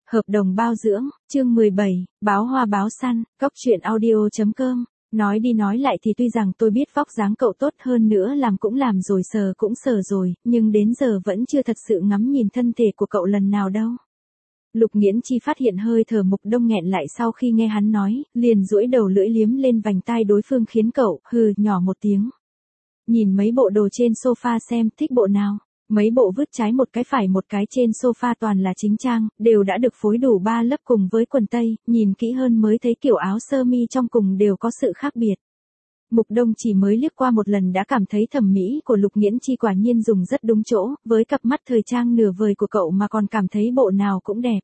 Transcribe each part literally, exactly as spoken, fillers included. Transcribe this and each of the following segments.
Hợp đồng bao dưỡng, chương mười bảy, báo hoa báo săn, cóc truyện audio.com. Nói đi nói lại thì tuy rằng tôi biết vóc dáng cậu tốt hơn nữa làm cũng làm rồi sờ cũng sờ rồi, nhưng đến giờ vẫn chưa thật sự ngắm nhìn thân thể của cậu lần nào đâu. Lục Nghiễn Chi phát hiện hơi thở Mục Đông nghẹn lại sau khi nghe hắn nói, liền duỗi đầu lưỡi liếm lên vành tai đối phương khiến cậu, hừ, nhỏ một tiếng. Nhìn mấy bộ đồ trên sofa xem thích bộ nào. Mấy bộ vứt trái một cái phải một cái trên sofa toàn là chính trang, đều đã được phối đủ ba lớp cùng với quần tây, nhìn kỹ hơn mới thấy kiểu áo sơ mi trong cùng đều có sự khác biệt. Mục Đông chỉ mới liếc qua một lần đã cảm thấy thẩm mỹ của Lục Nghiễn Chi quả nhiên dùng rất đúng chỗ, với cặp mắt thời trang nửa vời của cậu mà còn cảm thấy bộ nào cũng đẹp.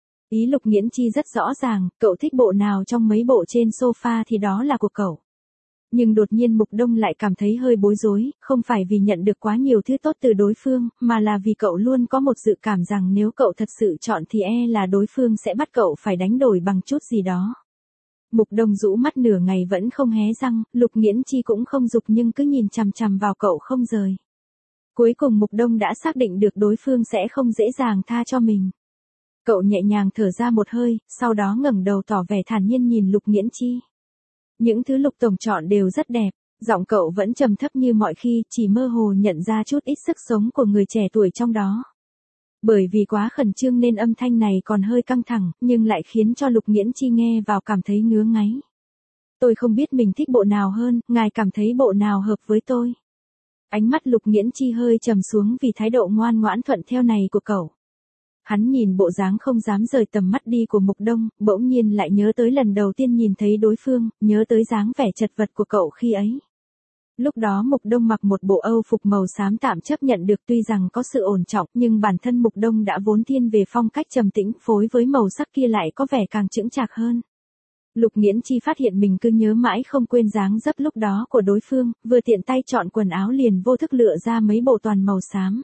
Ý Lục Nghiễn Chi rất rõ ràng, cậu thích bộ nào trong mấy bộ trên sofa thì đó là của cậu. Nhưng đột nhiên Mục Đông lại cảm thấy hơi bối rối, không phải vì nhận được quá nhiều thứ tốt từ đối phương, mà là vì cậu luôn có một dự cảm rằng nếu cậu thật sự chọn thì e là đối phương sẽ bắt cậu phải đánh đổi bằng chút gì đó. Mục Đông rũ mắt nửa ngày vẫn không hé răng, Lục Nghiễn Chi cũng không giục nhưng cứ nhìn chằm chằm vào cậu không rời. Cuối cùng Mục Đông đã xác định được đối phương sẽ không dễ dàng tha cho mình. Cậu nhẹ nhàng thở ra một hơi, sau đó ngẩng đầu tỏ vẻ thản nhiên nhìn Lục Nghiễn Chi. Những thứ Lục tổng chọn đều rất đẹp, giọng cậu vẫn trầm thấp như mọi khi, chỉ mơ hồ nhận ra chút ít sức sống của người trẻ tuổi trong đó. Bởi vì quá khẩn trương nên âm thanh này còn hơi căng thẳng, nhưng lại khiến cho Lục Nghiễn Chi nghe vào cảm thấy ngứa ngáy. Tôi không biết mình thích bộ nào hơn, ngài cảm thấy bộ nào hợp với tôi. Ánh mắt Lục Nghiễn Chi hơi trầm xuống vì thái độ ngoan ngoãn thuận theo này của cậu. Hắn nhìn bộ dáng không dám rời tầm mắt đi của Mục Đông, bỗng nhiên lại nhớ tới lần đầu tiên nhìn thấy đối phương, nhớ tới dáng vẻ chật vật của cậu khi ấy. Lúc đó Mục Đông mặc một bộ Âu phục màu xám tạm chấp nhận được tuy rằng có sự ổn trọng nhưng bản thân Mục Đông đã vốn thiên về phong cách trầm tĩnh phối với màu sắc kia lại có vẻ càng chững chạc hơn. Lục Nghiễn Chi phát hiện mình cứ nhớ mãi không quên dáng dấp lúc đó của đối phương, vừa tiện tay chọn quần áo liền vô thức lựa ra mấy bộ toàn màu xám.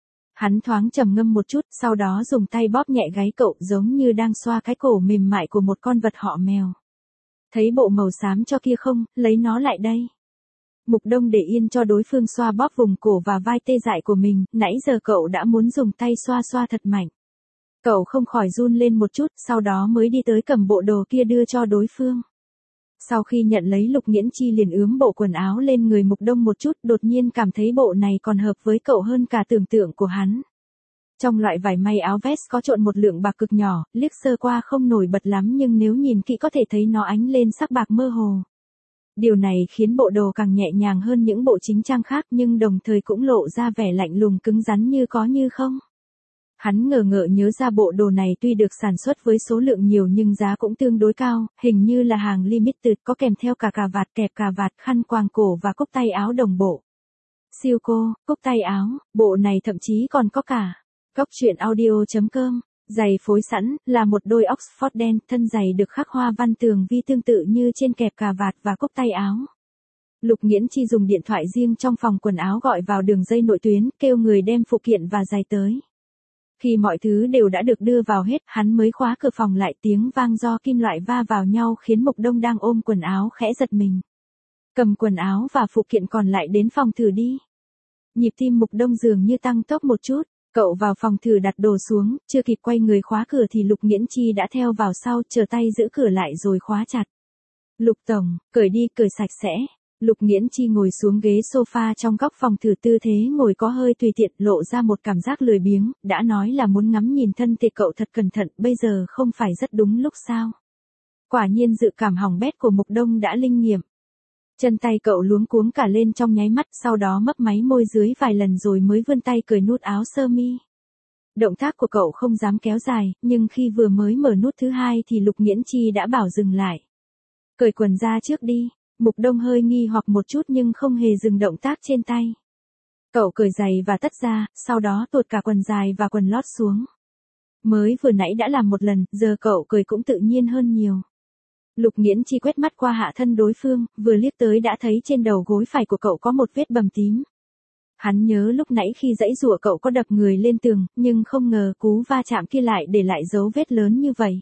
Hắn thoáng trầm ngâm một chút, sau đó dùng tay bóp nhẹ gáy cậu giống như đang xoa cái cổ mềm mại của một con vật họ mèo. Thấy bộ màu xám cho kia không, lấy nó lại đây. Mục Đông để yên cho đối phương xoa bóp vùng cổ và vai tê dại của mình, nãy giờ cậu đã muốn dùng tay xoa xoa thật mạnh. Cậu không khỏi run lên một chút, sau đó mới đi tới cầm bộ đồ kia đưa cho đối phương. Sau khi nhận lấy Lục Nghiễn Chi liền ướm bộ quần áo lên người Mục Đông một chút, đột nhiên cảm thấy bộ này còn hợp với cậu hơn cả tưởng tượng của hắn. Trong loại vải may áo vest có trộn một lượng bạc cực nhỏ, liếc sơ qua không nổi bật lắm nhưng nếu nhìn kỹ có thể thấy nó ánh lên sắc bạc mơ hồ. Điều này khiến bộ đồ càng nhẹ nhàng hơn những bộ chính trang khác nhưng đồng thời cũng lộ ra vẻ lạnh lùng cứng rắn như có như không. Hắn ngờ ngợ nhớ ra bộ đồ này tuy được sản xuất với số lượng nhiều nhưng giá cũng tương đối cao, hình như là hàng limited có kèm theo cả cà vạt kẹp cà vạt khăn quàng cổ và cúc tay áo đồng bộ. Siêu cô, cúc tay áo, bộ này thậm chí còn có cả. Cóc truyện audio.com, giày phối sẵn, là một đôi Oxford đen, thân giày được khắc hoa văn tường vi tương tự như trên kẹp cà vạt và cúc tay áo. Lục Nghiễn Chi dùng điện thoại riêng trong phòng quần áo gọi vào đường dây nội tuyến, kêu người đem phụ kiện và giày tới. Khi mọi thứ đều đã được đưa vào hết, hắn mới khóa cửa phòng lại, tiếng vang do kim loại va vào nhau khiến Mục Đông đang ôm quần áo khẽ giật mình. Cầm quần áo và phụ kiện còn lại đến phòng thử đi. Nhịp tim Mục Đông dường như tăng tốc một chút, cậu vào phòng thử đặt đồ xuống, chưa kịp quay người khóa cửa thì Lục Nghiễn Chi đã theo vào sau, trở tay giữ cửa lại rồi khóa chặt. Lục tổng, cởi đi, cởi sạch sẽ. Lục Nghiễn Chi ngồi xuống ghế sofa trong góc phòng thử, tư thế ngồi có hơi tùy tiện, lộ ra một cảm giác lười biếng, đã nói là muốn ngắm nhìn thân thể cậu thật cẩn thận, bây giờ không phải rất đúng lúc sao. Quả nhiên dự cảm hỏng bét của Mục Đông đã linh nghiệm. Chân tay cậu luống cuống cả lên trong nháy mắt, sau đó mấp máy môi dưới vài lần rồi mới vươn tay cởi nút áo sơ mi. Động tác của cậu không dám kéo dài, nhưng khi vừa mới mở nút thứ hai thì Lục Nghiễn Chi đã bảo dừng lại. Cởi quần ra trước đi. Mục Đông hơi nghi hoặc một chút nhưng không hề dừng động tác trên tay. Cậu cởi giày và tất ra, sau đó tuột cả quần dài và quần lót xuống. Mới vừa nãy đã làm một lần, giờ cậu cởi cũng tự nhiên hơn nhiều. Lục Nghiễn Chi quét mắt qua hạ thân đối phương, vừa liếc tới đã thấy trên đầu gối phải của cậu có một vết bầm tím. Hắn nhớ lúc nãy khi giãy giụa cậu có đập người lên tường, nhưng không ngờ cú va chạm kia lại để lại dấu vết lớn như vậy.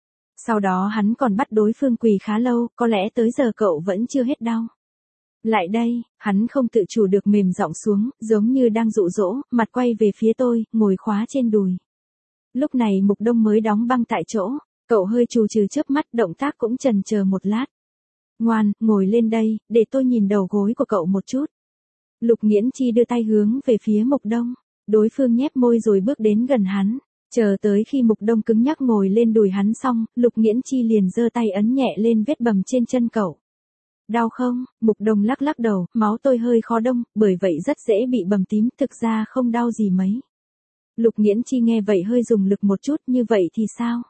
Sau đó hắn còn bắt đối phương quỳ khá lâu, có lẽ tới giờ cậu vẫn chưa hết đau. Lại đây, hắn không tự chủ được mềm giọng xuống, giống như đang dụ dỗ, mặt quay về phía tôi, ngồi khóa trên đùi. Lúc này Mục Đông mới đóng băng tại chỗ, cậu hơi trù trừ chớp mắt, động tác cũng chần chờ một lát. Ngoan, ngồi lên đây, để tôi nhìn đầu gối của cậu một chút. Lục Nghiễn Chi đưa tay hướng về phía Mục Đông, đối phương nhếch môi rồi bước đến gần hắn, chờ tới khi Mục Đông cứng nhắc ngồi lên đùi hắn xong, Lục Nghiễn Chi liền giơ tay ấn nhẹ lên vết bầm trên chân cậu. Đau không? Mục Đông lắc lắc đầu, máu tôi hơi khó đông, bởi vậy rất dễ bị bầm tím, thực ra không đau gì mấy. Lục Nghiễn Chi nghe vậy hơi dùng lực một chút, như vậy thì sao?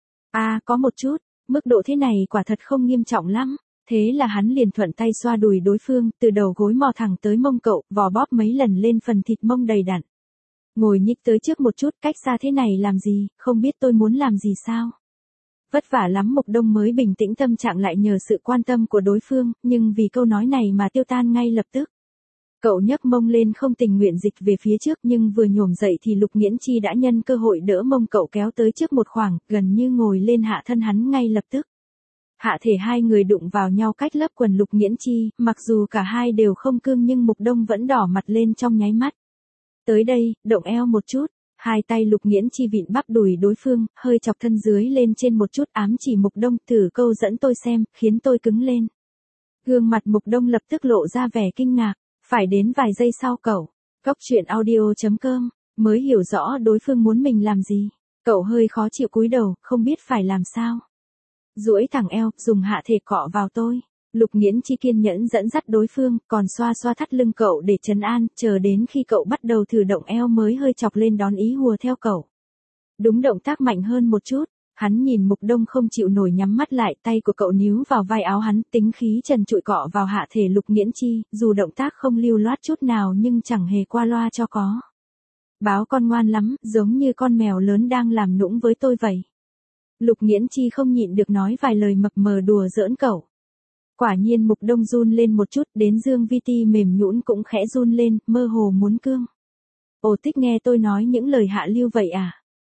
À, có một chút, mức độ thế này quả thật không nghiêm trọng lắm. Thế là hắn liền thuận tay xoa đùi đối phương, từ đầu gối mò thẳng tới mông cậu, vò bóp mấy lần lên phần thịt mông đầy đặn. Ngồi nhích tới trước một chút, cách xa thế này làm gì, không biết tôi muốn làm gì sao? Vất vả lắm Mục Đông mới bình tĩnh tâm trạng lại nhờ sự quan tâm của đối phương, nhưng vì câu nói này mà tiêu tan ngay lập tức. Cậu nhấc mông lên không tình nguyện dịch về phía trước, nhưng vừa nhổm dậy thì Lục Nghiễn Chi đã nhân cơ hội đỡ mông cậu kéo tới trước một khoảng, gần như ngồi lên hạ thân hắn ngay lập tức. Hạ thể hai người đụng vào nhau cách lớp quần Lục Nghiễn Chi, mặc dù cả hai đều không cương nhưng Mục Đông vẫn đỏ mặt lên trong nháy mắt. Tới đây, động eo một chút, hai tay Lục Nghiễn Chi vịn bắp đùi đối phương, hơi chọc thân dưới lên trên một chút, ám chỉ Mục Đông, thử câu dẫn tôi xem, khiến tôi cứng lên. Gương mặt Mục Đông lập tức lộ ra vẻ kinh ngạc, phải đến vài giây sau cậu, cốc truyện audio chấm com, mới hiểu rõ đối phương muốn mình làm gì. Cậu hơi khó chịu cúi đầu, không biết phải làm sao. Duỗi thẳng eo, dùng hạ thể cọ vào tôi. Lục Nghiễn Chi kiên nhẫn dẫn dắt đối phương, còn xoa xoa thắt lưng cậu để trấn an, chờ đến khi cậu bắt đầu thử động eo mới hơi chọc lên đón ý hùa theo cậu. Đúng động tác mạnh hơn một chút, hắn nhìn Mục Đông không chịu nổi nhắm mắt lại, tay của cậu níu vào vai áo hắn, tính khí trần trụi cọ vào hạ thể Lục Nghiễn Chi, dù động tác không lưu loát chút nào nhưng chẳng hề qua loa cho có. Báo con ngoan lắm, giống như con mèo lớn đang làm nũng với tôi vậy. Lục Nghiễn Chi không nhịn được nói vài lời mập mờ đùa giỡn cậu. Quả nhiên Mục Đông run lên một chút, đến Dương Vi Ti mềm nhũn cũng khẽ run lên, mơ hồ muốn cương. Ồ, thích nghe tôi nói những lời hạ lưu vậy à?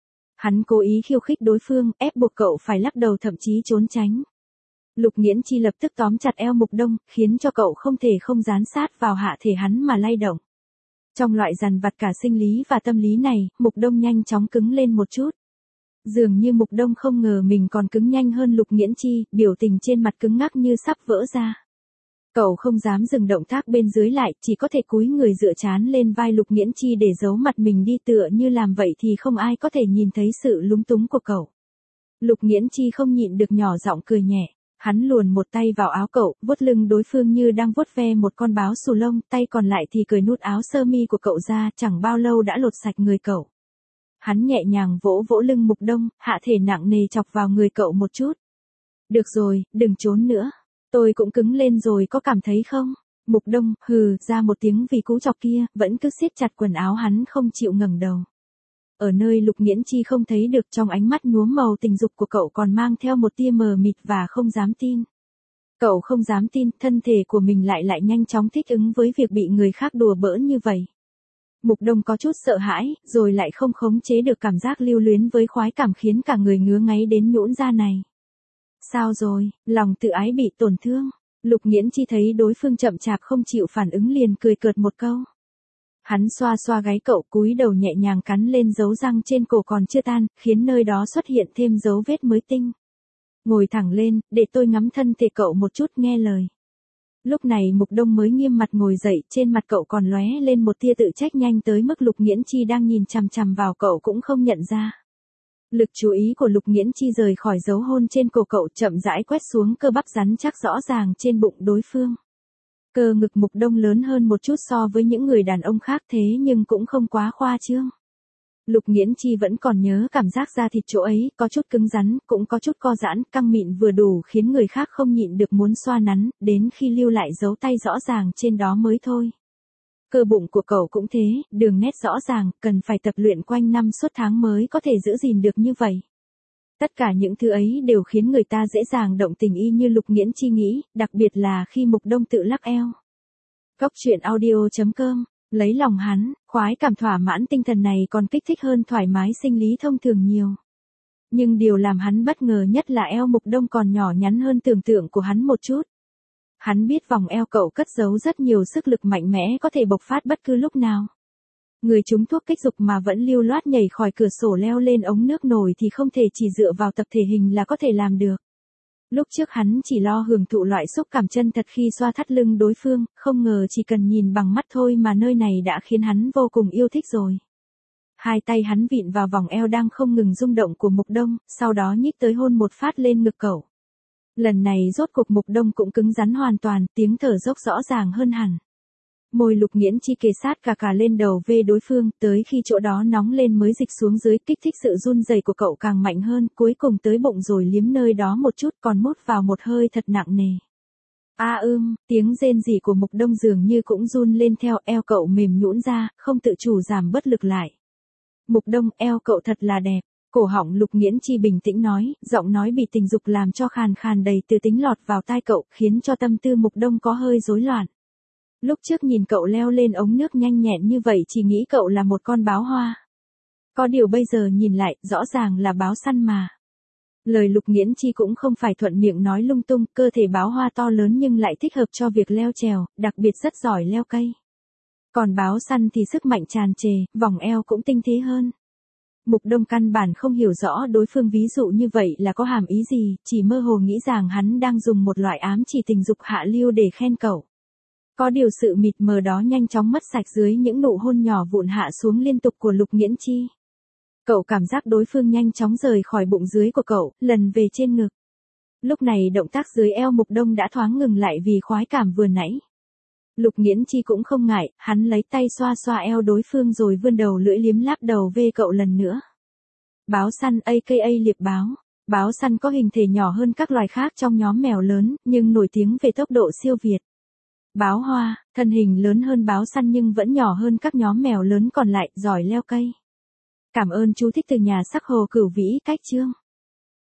Hắn cố ý khiêu khích đối phương, ép buộc cậu phải lắc đầu thậm chí trốn tránh. Lục Nghiễn Chi lập tức tóm chặt eo Mục Đông, khiến cho cậu không thể không dán sát vào hạ thể hắn mà lay động. Trong loại dằn vặt cả sinh lý và tâm lý này, Mục Đông nhanh chóng cứng lên một chút. Dường như Mục Đông không ngờ mình còn cứng nhanh hơn Lục Nghiễn Chi, biểu tình trên mặt cứng ngắc như sắp vỡ ra. Cậu không dám dừng động tác bên dưới lại, chỉ có thể cúi người dựa trán lên vai Lục Nghiễn Chi để giấu mặt mình đi, tựa như làm vậy thì không ai có thể nhìn thấy sự lúng túng của cậu. Lục Nghiễn Chi không nhịn được nhỏ giọng cười nhẹ, hắn luồn một tay vào áo cậu, vuốt lưng đối phương như đang vuốt ve một con báo xù lông, tay còn lại thì cởi nút áo sơ mi của cậu ra, chẳng bao lâu đã lột sạch người cậu. Hắn nhẹ nhàng vỗ vỗ lưng Mục Đông, hạ thể nặng nề chọc vào người cậu một chút. Được rồi, đừng trốn nữa. Tôi cũng cứng lên rồi, có cảm thấy không? Mục Đông hừ ra một tiếng vì cú chọc kia, vẫn cứ siết chặt quần áo hắn không chịu ngẩng đầu. Ở nơi Lục Nghiễn Chi không thấy được, trong ánh mắt nhuốm màu tình dục của cậu còn mang theo một tia mờ mịt và không dám tin. Cậu không dám tin, thân thể của mình lại lại nhanh chóng thích ứng với việc bị người khác đùa bỡn như vậy. Mục Đông có chút sợ hãi, rồi lại không khống chế được cảm giác lưu luyến với khoái cảm khiến cả người ngứa ngáy đến nhũn ra này. Sao rồi, lòng tự ái bị tổn thương. Lục Nghiễn Chi thấy đối phương chậm chạp không chịu phản ứng liền cười cợt một câu. Hắn xoa xoa gáy cậu, cúi đầu nhẹ nhàng cắn lên dấu răng trên cổ còn chưa tan, khiến nơi đó xuất hiện thêm dấu vết mới tinh. Ngồi thẳng lên, để tôi ngắm thân thể cậu một chút, nghe lời. Lúc này Mục Đông mới nghiêm mặt ngồi dậy, trên mặt cậu còn lóe lên một tia tự trách nhanh tới mức Lục Nghiễn Chi đang nhìn chằm chằm vào cậu cũng không nhận ra. Lực chú ý của Lục Nghiễn Chi rời khỏi dấu hôn trên cổ cậu, chậm rãi quét xuống cơ bắp rắn chắc rõ ràng trên bụng đối phương. Cơ ngực Mục Đông lớn hơn một chút so với những người đàn ông khác, thế nhưng cũng không quá khoa trương. Lục Nghiễn Chi vẫn còn nhớ cảm giác da thịt chỗ ấy, có chút cứng rắn, cũng có chút co giãn, căng mịn vừa đủ khiến người khác không nhịn được muốn xoa nắn, đến khi lưu lại dấu tay rõ ràng trên đó mới thôi. Cơ bụng của cậu cũng thế, đường nét rõ ràng, cần phải tập luyện quanh năm suốt tháng mới có thể giữ gìn được như vậy. Tất cả những thứ ấy đều khiến người ta dễ dàng động tình y như Lục Nghiễn Chi nghĩ, đặc biệt là khi Mục Đông tự lắc eo. Cốc truyện audio chấm com, lấy lòng hắn, khoái cảm thỏa mãn tinh thần này còn kích thích hơn thoải mái sinh lý thông thường nhiều. Nhưng điều làm hắn bất ngờ nhất là eo Mục Đông còn nhỏ nhắn hơn tưởng tượng của hắn một chút. Hắn biết vòng eo cậu cất giấu rất nhiều sức lực mạnh mẽ có thể bộc phát bất cứ lúc nào. Người trúng thuốc kích dục mà vẫn lưu loát nhảy khỏi cửa sổ leo lên ống nước nổi thì không thể chỉ dựa vào tập thể hình là có thể làm được. Lúc trước hắn chỉ lo hưởng thụ loại xúc cảm chân thật khi xoa thắt lưng đối phương, không ngờ chỉ cần nhìn bằng mắt thôi mà nơi này đã khiến hắn vô cùng yêu thích rồi. Hai tay hắn vịn vào vòng eo đang không ngừng rung động của Mục Đông, sau đó nhích tới hôn một phát lên ngực cậu. Lần này rốt cuộc Mục Đông cũng cứng rắn hoàn toàn, tiếng thở dốc rõ ràng hơn hẳn. Môi Lục Nghiễn Chi kề sát cả cả lên đầu về đối phương, tới khi chỗ đó nóng lên mới dịch xuống dưới, kích thích sự run rẩy của cậu càng mạnh hơn, cuối cùng tới bụng rồi liếm nơi đó một chút còn mút vào một hơi thật nặng nề. A ưm, tiếng rên rỉ của Mục Đông dường như cũng run lên theo, eo cậu mềm nhũn ra, không tự chủ giảm bớt lực lại. Mục Đông, eo cậu thật là đẹp. Cổ họng Lục Nghiễn Chi bình tĩnh nói, giọng nói bị tình dục làm cho khàn khàn đầy từ tính lọt vào tai cậu, khiến cho tâm tư Mục Đông có hơi rối loạn. Lúc trước nhìn cậu leo lên ống nước nhanh nhẹn như vậy chỉ nghĩ cậu là một con báo hoa. Có điều bây giờ nhìn lại, rõ ràng là báo săn mà. Lời Lục Nghiễn Chi cũng không phải thuận miệng nói lung tung, cơ thể báo hoa to lớn nhưng lại thích hợp cho việc leo trèo, đặc biệt rất giỏi leo cây. Còn báo săn thì sức mạnh tràn trề, vòng eo cũng tinh tế hơn. Mục Đông căn bản không hiểu rõ đối phương ví dụ như vậy là có hàm ý gì, chỉ mơ hồ nghĩ rằng hắn đang dùng một loại ám chỉ tình dục hạ lưu để khen cậu. Có điều sự mịt mờ đó nhanh chóng mất sạch dưới những nụ hôn nhỏ vụn hạ xuống liên tục của Lục Nghiễn Chi. Cậu cảm giác đối phương nhanh chóng rời khỏi bụng dưới của cậu, lần về trên ngực. Lúc này động tác dưới eo Mục Đông đã thoáng ngừng lại vì khoái cảm vừa nãy. Lục Nghiễn Chi cũng không ngại, hắn lấy tay xoa xoa eo đối phương rồi vươn đầu lưỡi liếm láp đầu về cậu lần nữa. Báo săn a ca a liệp báo. Báo săn có hình thể nhỏ hơn các loài khác trong nhóm mèo lớn, nhưng nổi tiếng về tốc độ siêu việt. Báo hoa, thân hình lớn hơn báo săn nhưng vẫn nhỏ hơn các nhóm mèo lớn còn lại, giỏi leo cây. Cảm ơn chú thích từ nhà sắc Hồ Cửu Vĩ cách chương.